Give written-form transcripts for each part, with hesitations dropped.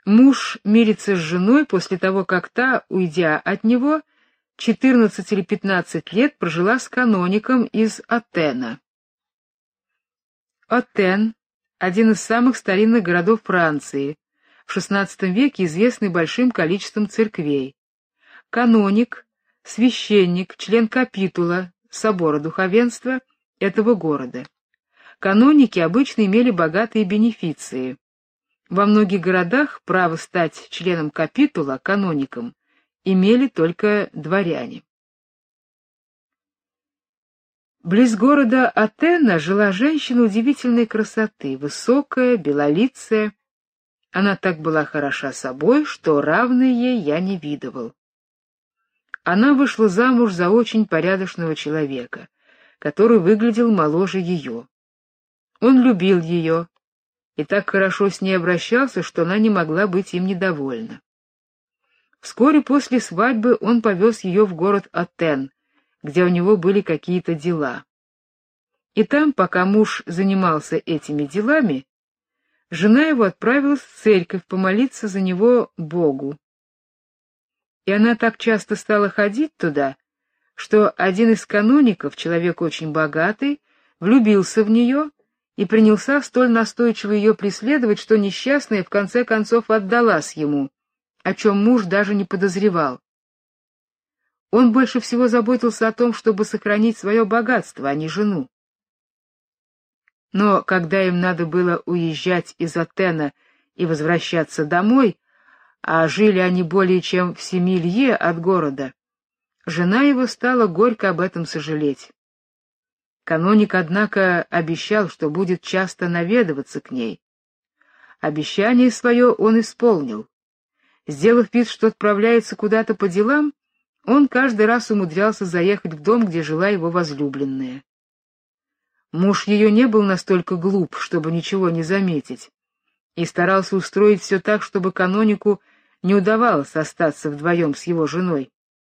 Муж мирится с женой после того, как та, уйдя от него, 14 или 15 лет прожила с каноником из Атена. Атен — один из самых старинных городов Франции, в XVI веке известный большим количеством церквей. Каноник — священник, член капитула, собора духовенства этого города. Каноники обычно имели богатые бенефиции. Во многих городах право стать членом капитула, каноником, имели только дворяне. Близ города Атена жила женщина удивительной красоты, высокая, белолицая. Она так была хороша собой, что равной ей я не видывал. Она вышла замуж за очень порядочного человека, который выглядел моложе ее. Он любил ее и так хорошо с ней обращался, что она не могла быть им недовольна. Вскоре после свадьбы он повез ее в город Атен, где у него были какие-то дела. И там, пока муж занимался этими делами, жена его отправилась в церковь помолиться за него Богу. И она так часто стала ходить туда, что один из каноников, человек очень богатый, влюбился в нее и принялся столь настойчиво ее преследовать, что несчастная в конце концов отдалась ему, о чем муж даже не подозревал. Он больше всего заботился о том, чтобы сохранить свое богатство, а не жену. Но когда им надо было уезжать из Атена и возвращаться домой, а жили они более чем в 7 лье от города, жена его стала горько об этом сожалеть. Каноник, однако, обещал, что будет часто наведываться к ней. Обещание свое он исполнил. Сделав вид, что отправляется куда-то по делам, он каждый раз умудрялся заехать в дом, где жила его возлюбленная. Муж ее не был настолько глуп, чтобы ничего не заметить, и старался устроить все так, чтобы канонику не удавалось остаться вдвоем с его женой.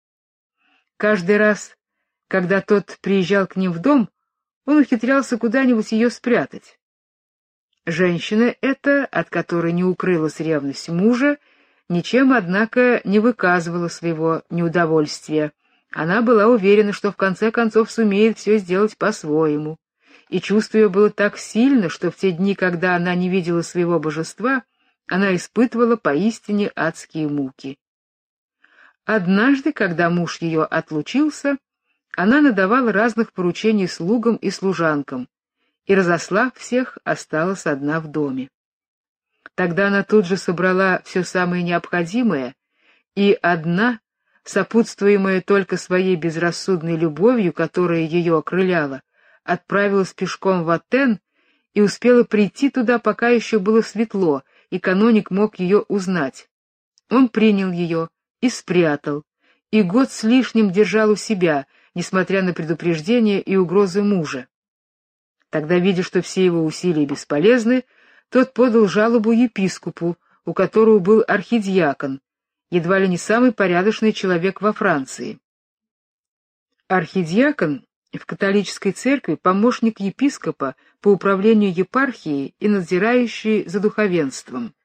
Каждый раз, когда тот приезжал к ним в дом, он ухитрялся куда-нибудь ее спрятать. Женщина эта, от которой не укрылась ревность мужа, ничем, однако, не выказывала своего неудовольствия. Она была уверена, что в конце концов сумеет все сделать по-своему, и чувство ее было так сильно, что в те дни, когда она не видела своего божества, она испытывала поистине адские муки. Однажды, когда муж ее отлучился, она надавала разных поручений слугам и служанкам, и, разослав всех, осталась одна в доме. Тогда она тут же собрала все самое необходимое, и одна, сопутствуемая только своей безрассудной любовью, которая ее окрыляла, отправилась пешком в Атен и успела прийти туда, пока еще было светло, и каноник мог ее узнать. Он принял ее и спрятал, и год с лишним держал у себя, несмотря на предупреждения и угрозы мужа. Тогда, видя, что все его усилия бесполезны, тот подал жалобу епископу, у которого был архидиакон, едва ли не самый порядочный человек во Франции. Архидиакон в католической церкви помощник епископа по управлению епархией и надзирающий за духовенством.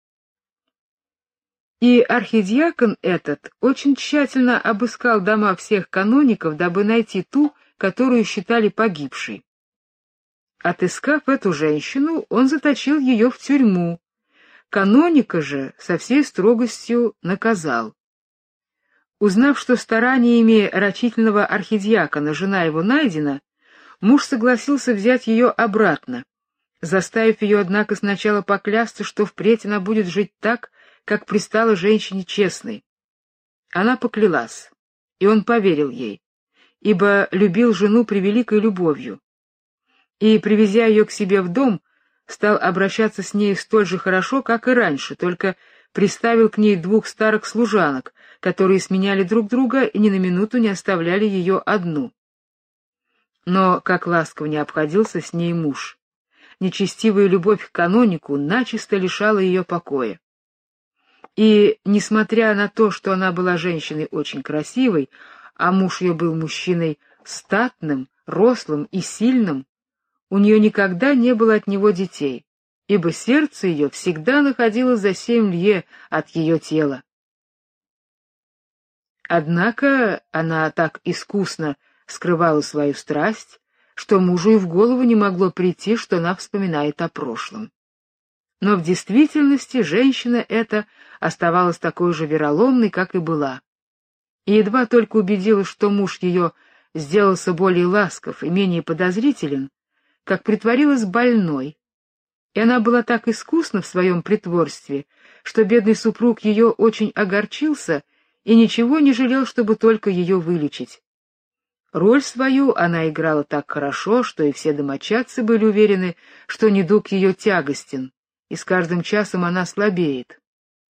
И архидиакон этот очень тщательно обыскал дома всех каноников, дабы найти ту, которую считали погибшей. Отыскав эту женщину, он заточил ее в тюрьму. Каноника же со всей строгостью наказал. Узнав, что стараниями рачительного архидиакона жена его найдена, муж согласился взять ее обратно, заставив ее, однако, сначала поклясться, что впредь она будет жить так, как пристало женщине честной. Она поклялась, и он поверил ей, ибо любил жену превеликой любовью. И, привезя ее к себе в дом, стал обращаться с ней столь же хорошо, как и раньше, только приставил к ней 2 старых служанок, которые сменяли друг друга и ни на минуту не оставляли ее одну. Но как ласково не обходился с ней муж. Нечестивая любовь к канонику начисто лишала ее покоя. И, несмотря на то, что она была женщиной очень красивой, а муж ее был мужчиной статным, рослым и сильным, у нее никогда не было от него детей, ибо сердце ее всегда находилось за 7 лье от ее тела. Однако она так искусно скрывала свою страсть, что мужу и в голову не могло прийти, что она вспоминает о прошлом. Но в действительности женщина эта оставалась такой же вероломной, как и была. И едва только убедилась, что муж ее сделался более ласков и менее подозрителен, как притворилась больной. И она была так искусна в своем притворстве, что бедный супруг ее очень огорчился и ничего не жалел, чтобы только ее вылечить. Роль свою она играла так хорошо, что и все домочадцы были уверены, что недуг ее тягостен, и с каждым часом она слабеет.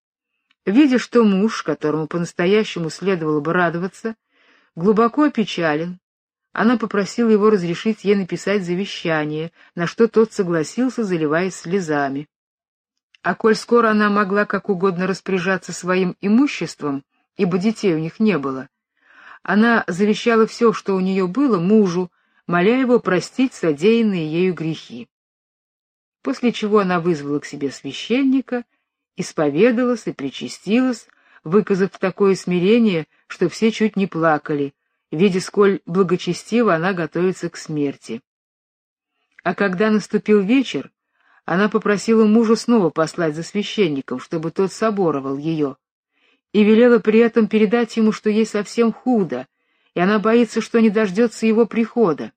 Видя, что муж, которому по-настоящему следовало бы радоваться, глубоко опечален, она попросила его разрешить ей написать завещание, на что тот согласился, заливаясь слезами. А коль скоро она могла как угодно распоряжаться своим имуществом, ибо детей у них не было, она завещала все, что у нее было, мужу, моля его простить содеянные ею грехи. После чего она вызвала к себе священника, исповедалась и причастилась, выказав такое смирение, что все чуть не плакали, видя, сколь благочестиво она готовится к смерти. А когда наступил вечер, она попросила мужа снова послать за священником, чтобы тот соборовал ее, и велела при этом передать ему, что ей совсем худо, и она боится, что не дождется его прихода.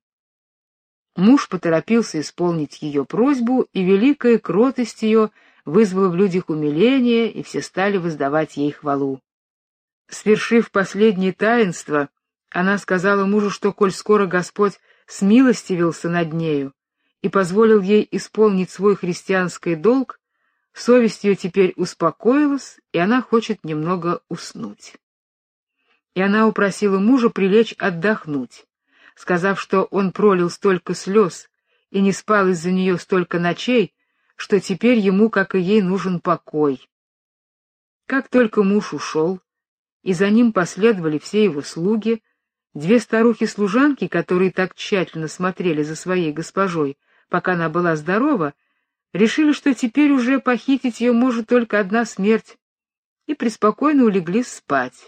Муж поторопился исполнить ее просьбу, и великая кротость ее вызвала в людях умиление, и все стали воздавать ей хвалу. Свершив последнее таинство, она сказала мужу, что коль скоро Господь смилостивился над нею и позволил ей исполнить свой христианский долг, совесть ее теперь успокоилась, и она хочет немного уснуть. И она упросила мужа прилечь отдохнуть, сказав, что он пролил столько слез и не спал из-за нее столько ночей, что теперь ему, как и ей, нужен покой. Как только муж ушел, и за ним последовали все его слуги, 2 старухи-служанки, которые так тщательно смотрели за своей госпожой, пока она была здорова, решили, что теперь уже похитить ее может только одна смерть, и преспокойно улеглись спать.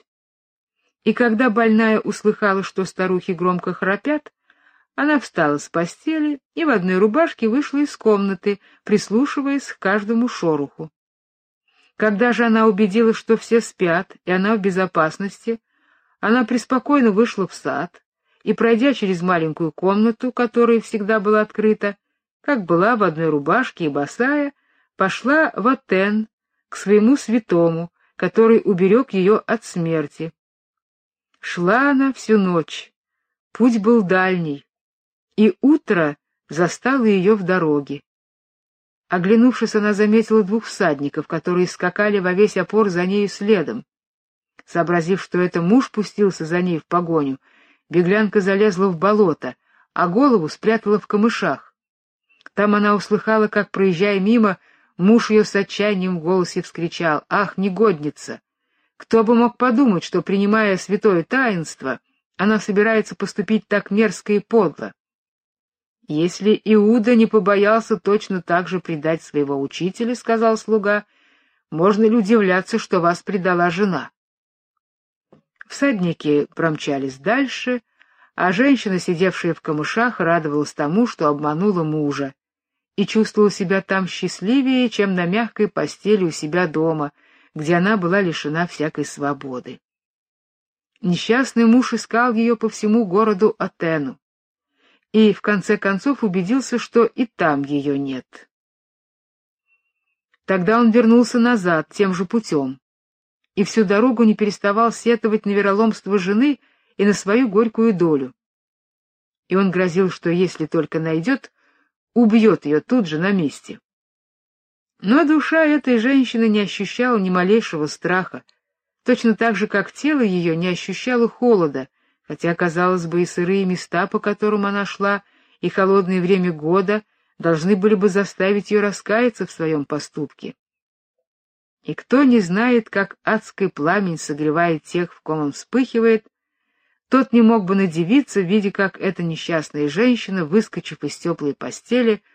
И когда больная услыхала, что старухи громко храпят, она встала с постели и в одной рубашке вышла из комнаты, прислушиваясь к каждому шороху. Когда же она убедилась, что все спят и она в безопасности, она преспокойно вышла в сад и, пройдя через маленькую комнату, которая всегда была открыта, как была в одной рубашке и босая, пошла в Атен к своему святому, который уберег ее от смерти. Шла она всю ночь, путь был дальний, и утро застало ее в дороге. Оглянувшись, она заметила 2 всадников, которые скакали во весь опор за нею следом. Сообразив, что это муж пустился за ней в погоню, беглянка залезла в болото, а голову спрятала в камышах. Там она услыхала, как, проезжая мимо, муж ее с отчаянием в голосе вскричал: «Ах, негодница! Кто бы мог подумать, что, принимая святое таинство, она собирается поступить так мерзко и подло?» «Если Иуда не побоялся точно так же предать своего учителя, — сказал слуга, — можно ли удивляться, что вас предала жена?» Всадники промчались дальше, а женщина, сидевшая в камышах, радовалась тому, что обманула мужа, и чувствовала себя там счастливее, чем на мягкой постели у себя дома, где она была лишена всякой свободы. Несчастный муж искал ее по всему городу Атену, и в конце концов убедился, что и там ее нет. Тогда он вернулся назад тем же путем, и всю дорогу не переставал сетовать на вероломство жены и на свою горькую долю. И он грозил, что если только найдет, убьет ее тут же на месте. Но душа этой женщины не ощущала ни малейшего страха, точно так же, как тело ее не ощущало холода, хотя, казалось бы, и сырые места, по которым она шла, и холодное время года должны были бы заставить ее раскаяться в своем поступке. И кто не знает, как адский пламень согревает тех, в ком он вспыхивает, тот не мог бы надивиться, видя, как эта несчастная женщина, выскочив из теплой постели,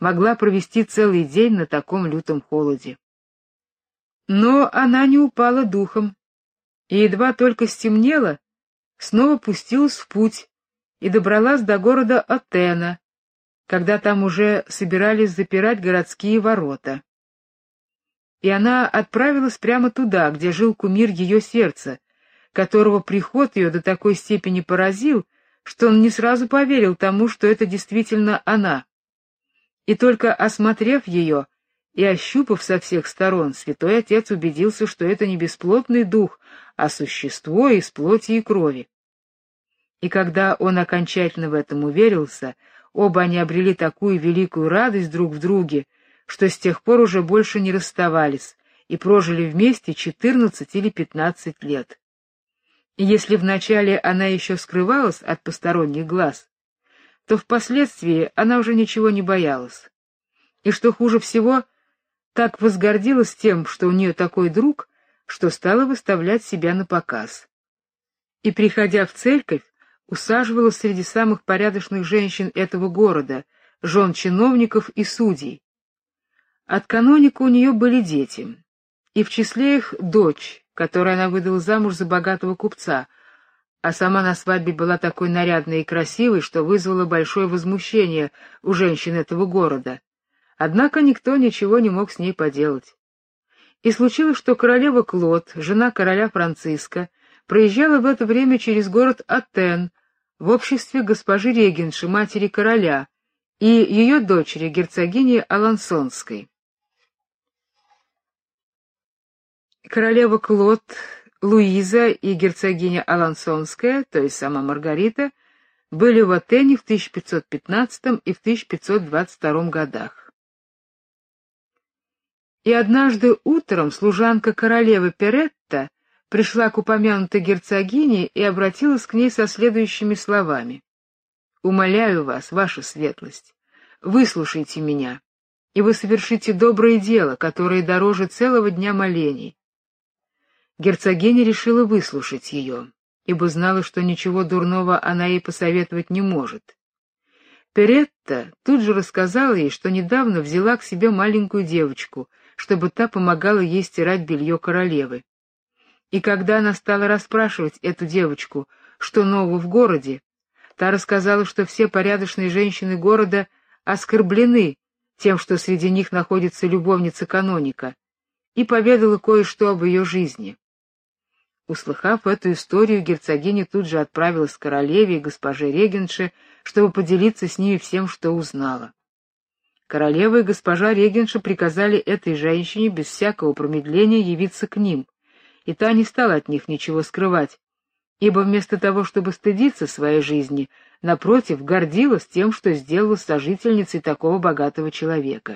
могла провести целый день на таком лютом холоде. Но она не упала духом, и едва только стемнело, снова пустилась в путь и добралась до города Атена, когда там уже собирались запирать городские ворота. И она отправилась прямо туда, где жил кумир ее сердца, которого приход ее до такой степени поразил, что он не сразу поверил тому, что это действительно она. И только осмотрев ее и ощупав со всех сторон, святой отец убедился, что это не бесплотный дух, а существо из плоти и крови. И когда он окончательно в этом уверился, оба они обрели такую великую радость друг в друге, что с тех пор уже больше не расставались и прожили вместе 14 или 15 лет. И если вначале она еще скрывалась от посторонних глаз, то впоследствии она уже ничего не боялась. И что хуже всего, так возгордилась тем, что у нее такой друг, что стала выставлять себя на показ. И, приходя в церковь, усаживалась среди самых порядочных женщин этого города, жен чиновников и судей. От каноника у нее были дети, и в числе их дочь, которую она выдала замуж за богатого купца, а сама на свадьбе была такой нарядной и красивой, что вызвало большое возмущение у женщин этого города. Однако никто ничего не мог с ней поделать. И случилось, что королева Клод, жена короля Франциска, проезжала в это время через город Атен в обществе госпожи регенши, матери короля, и ее дочери, герцогини Алансонской. Королева Клод, Луиза и герцогиня Алансонская, то есть сама Маргарита, были в Атене в 1515 и в 1522 годах. И однажды утром служанка королевы Перетта пришла к упомянутой герцогине и обратилась к ней со следующими словами: «Умоляю вас, ваша светлость, выслушайте меня, и вы совершите доброе дело, которое дороже целого дня молений». Герцогиня решила выслушать ее, ибо знала, что ничего дурного она ей посоветовать не может. Перетта тут же рассказала ей, что недавно взяла к себе маленькую девочку, чтобы та помогала ей стирать белье королевы. И когда она стала расспрашивать эту девочку, что нового в городе, та рассказала, что все порядочные женщины города оскорблены тем, что среди них находится любовница каноника, и поведала кое-что об ее жизни. Услыхав эту историю, герцогиня тут же отправилась к королеве и госпоже регенше, чтобы поделиться с ними всем, что узнала. Королева и госпожа регенша приказали этой женщине без всякого промедления явиться к ним, и та не стала от них ничего скрывать, ибо вместо того, чтобы стыдиться своей жизни, напротив, гордилась тем, что сделала сожительницей такого богатого человека.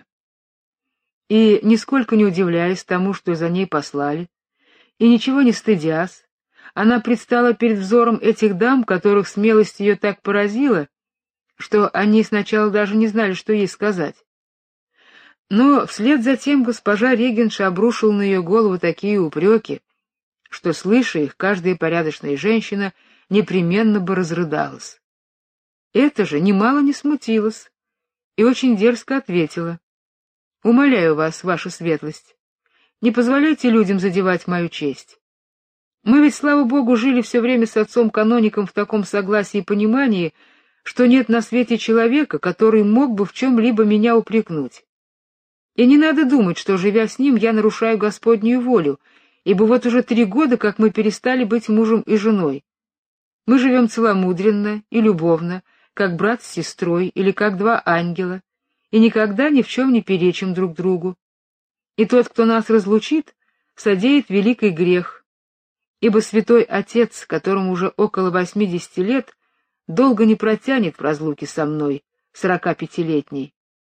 И, нисколько не удивляясь тому, что за ней послали, и ничего не стыдясь, она предстала перед взором этих дам, которых смелость ее так поразила, что они сначала даже не знали, что ей сказать. Но вслед за тем госпожа регенша обрушила на ее голову такие упреки, что, слыша их, каждая порядочная женщина непременно бы разрыдалась. Это же немало не смутилась и очень дерзко ответила: «Умоляю вас, ваша светлость, не позволяйте людям задевать мою честь. Мы ведь, слава богу, жили все время с отцом-каноником в таком согласии и понимании, что нет на свете человека, который мог бы в чем-либо меня упрекнуть. И не надо думать, что, живя с ним, я нарушаю Господнюю волю, ибо вот уже 3 года, как мы перестали быть мужем и женой. Мы живем целомудренно и любовно, как брат с сестрой или как 2 ангела, и никогда ни в чем не перечим друг другу. И тот, кто нас разлучит, содеет великий грех, ибо святой отец, которому уже около 80 лет, долго не протянет в разлуке со мной, 45-летней.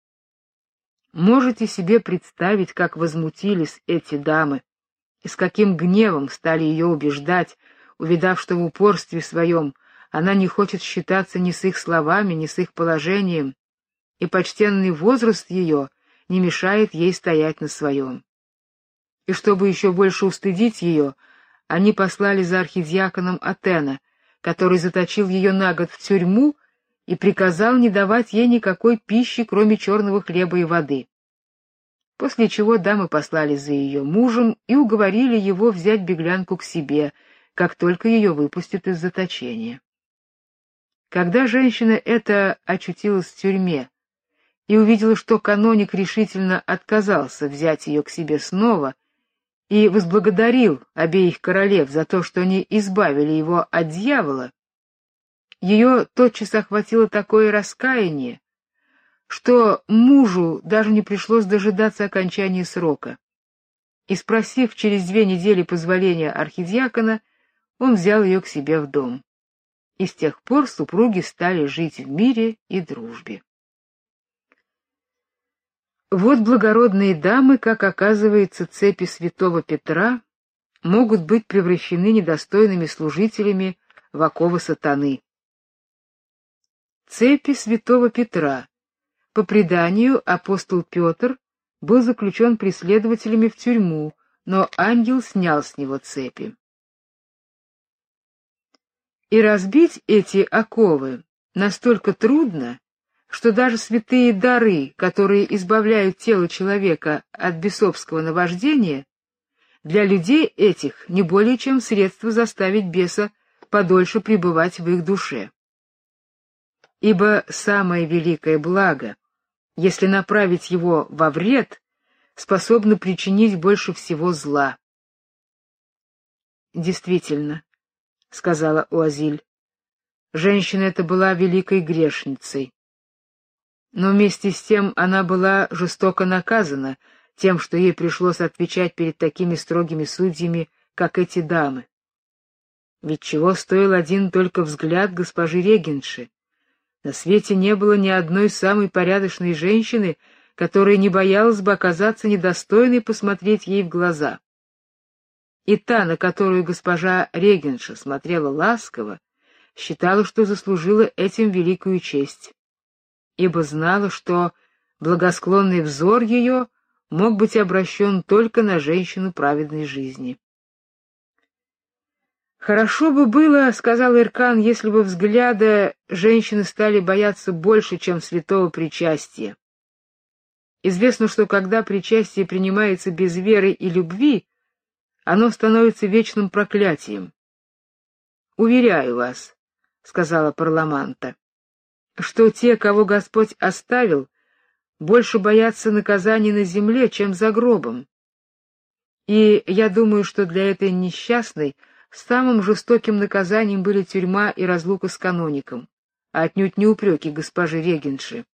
Можете себе представить, как возмутились эти дамы, и с каким гневом стали ее убеждать, увидав, что в упорстве своем она не хочет считаться ни с их словами, ни с их положением, и почтенный возраст ее не мешает ей стоять на своем. И чтобы еще больше устыдить ее, они послали за архидиаконом Атена, который заточил ее на год в тюрьму и приказал не давать ей никакой пищи, кроме черного хлеба и воды. После чего дамы послали за ее мужем и уговорили его взять беглянку к себе, как только ее выпустят из заточения. Когда женщина эта очутилась в тюрьме и увидела, что каноник решительно отказался взять ее к себе снова и возблагодарил обеих королев за то, что они избавили его от дьявола, ее тотчас охватило такое раскаяние, что мужу даже не пришлось дожидаться окончания срока. И спросив через 2 недели позволения архидиакона, он взял ее к себе в дом. И с тех пор супруги стали жить в мире и дружбе. Вот благородные дамы, как оказывается, цепи святого Петра могут быть превращены недостойными служителями в оковы сатаны. Цепи святого Петра. По преданию, апостол Петр был заключен преследователями в тюрьму, но ангел снял с него цепи. И разбить эти оковы настолько трудно, что даже святые дары, которые избавляют тело человека от бесовского наваждения, для людей этих не более чем средство заставить беса подольше пребывать в их душе. Ибо самое великое благо, если направить его во вред, способно причинить больше всего зла. Действительно, — сказала Уазиль, — женщина эта была великой грешницей. Но вместе с тем она была жестоко наказана тем, что ей пришлось отвечать перед такими строгими судьями, как эти дамы. Ведь чего стоил один только взгляд госпожи регентши? На свете не было ни одной самой порядочной женщины, которая не боялась бы оказаться недостойной посмотреть ей в глаза. И та, на которую госпожа регентша смотрела ласково, считала, что заслужила этим великую честь, ибо знала, что благосклонный взор ее мог быть обращен только на женщину праведной жизни. «Хорошо бы было, — сказал Эркан, — если бы взгляда женщины стали бояться больше, чем святого причастия. Известно, что когда причастие принимается без веры и любви, оно становится вечным проклятием. Уверяю вас, — сказала Парламанта, — что те, кого Господь оставил, больше боятся наказаний на земле, чем за гробом. И я думаю, что для этой несчастной самым жестоким наказанием были тюрьма и разлука с каноником, а отнюдь не упреки госпожи регентши.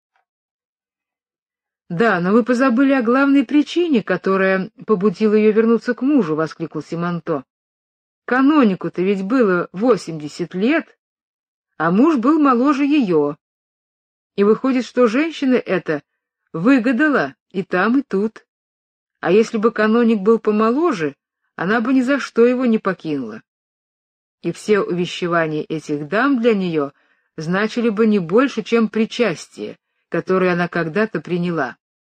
«Да, но вы позабыли о главной причине, которая побудила ее вернуться к мужу», — воскликнул Симонто. «Канонику-то ведь было 80 лет, а муж был моложе ее. И выходит, что женщина эта выгадала и там, и тут. А если бы каноник был помоложе, она бы ни за что его не покинула. И все увещевания этих дам для нее значили бы не больше, чем причастие, которое она когда-то приняла.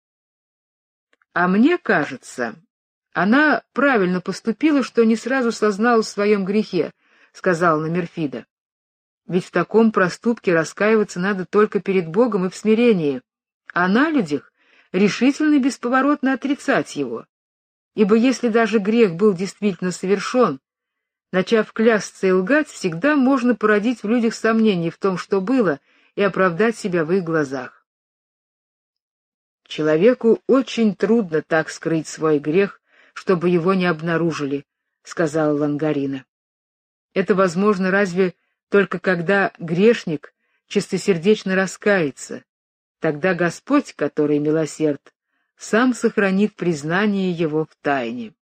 А мне кажется, она правильно поступила, что не сразу созналась в своем грехе, — сказала Номерфида. Ведь в таком проступке раскаиваться надо только перед Богом и в смирении, а на людях решительно и бесповоротно отрицать его. Ибо если даже грех был действительно совершен, начав клясться и лгать, всегда можно породить в людях сомнения в том, что было, и оправдать себя в их глазах. Человеку очень трудно так скрыть свой грех, чтобы его не обнаружили, — сказала Лангарина. Это возможно разве только когда грешник чистосердечно раскается. Тогда Господь, который милосерд, сам сохранит признание его в тайне.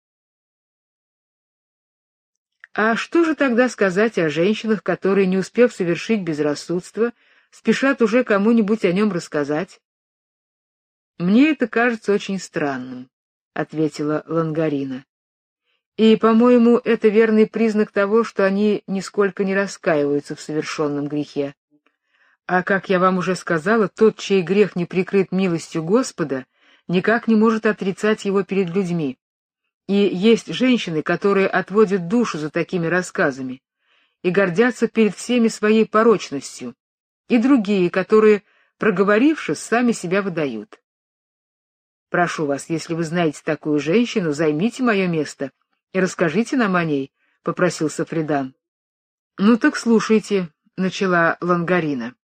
А что же тогда сказать о женщинах, которые, не успев совершить безрассудство, спешат уже кому-нибудь о нем рассказать? Мне это кажется очень странным, — ответила Лангарина. И, по-моему, это верный признак того, что они нисколько не раскаиваются в совершенном грехе. А, как я вам уже сказала, тот, чей грех не прикрыт милостью Господа, никак не может отрицать его перед людьми. И есть женщины, которые отводят душу за такими рассказами и гордятся перед всеми своей порочностью, и другие, которые, проговорившись, сами себя выдают. Прошу вас, если вы знаете такую женщину, займите мое место и расскажите нам о ней, — попросил Сафридан. — Ну так слушайте, — начала Лангарина.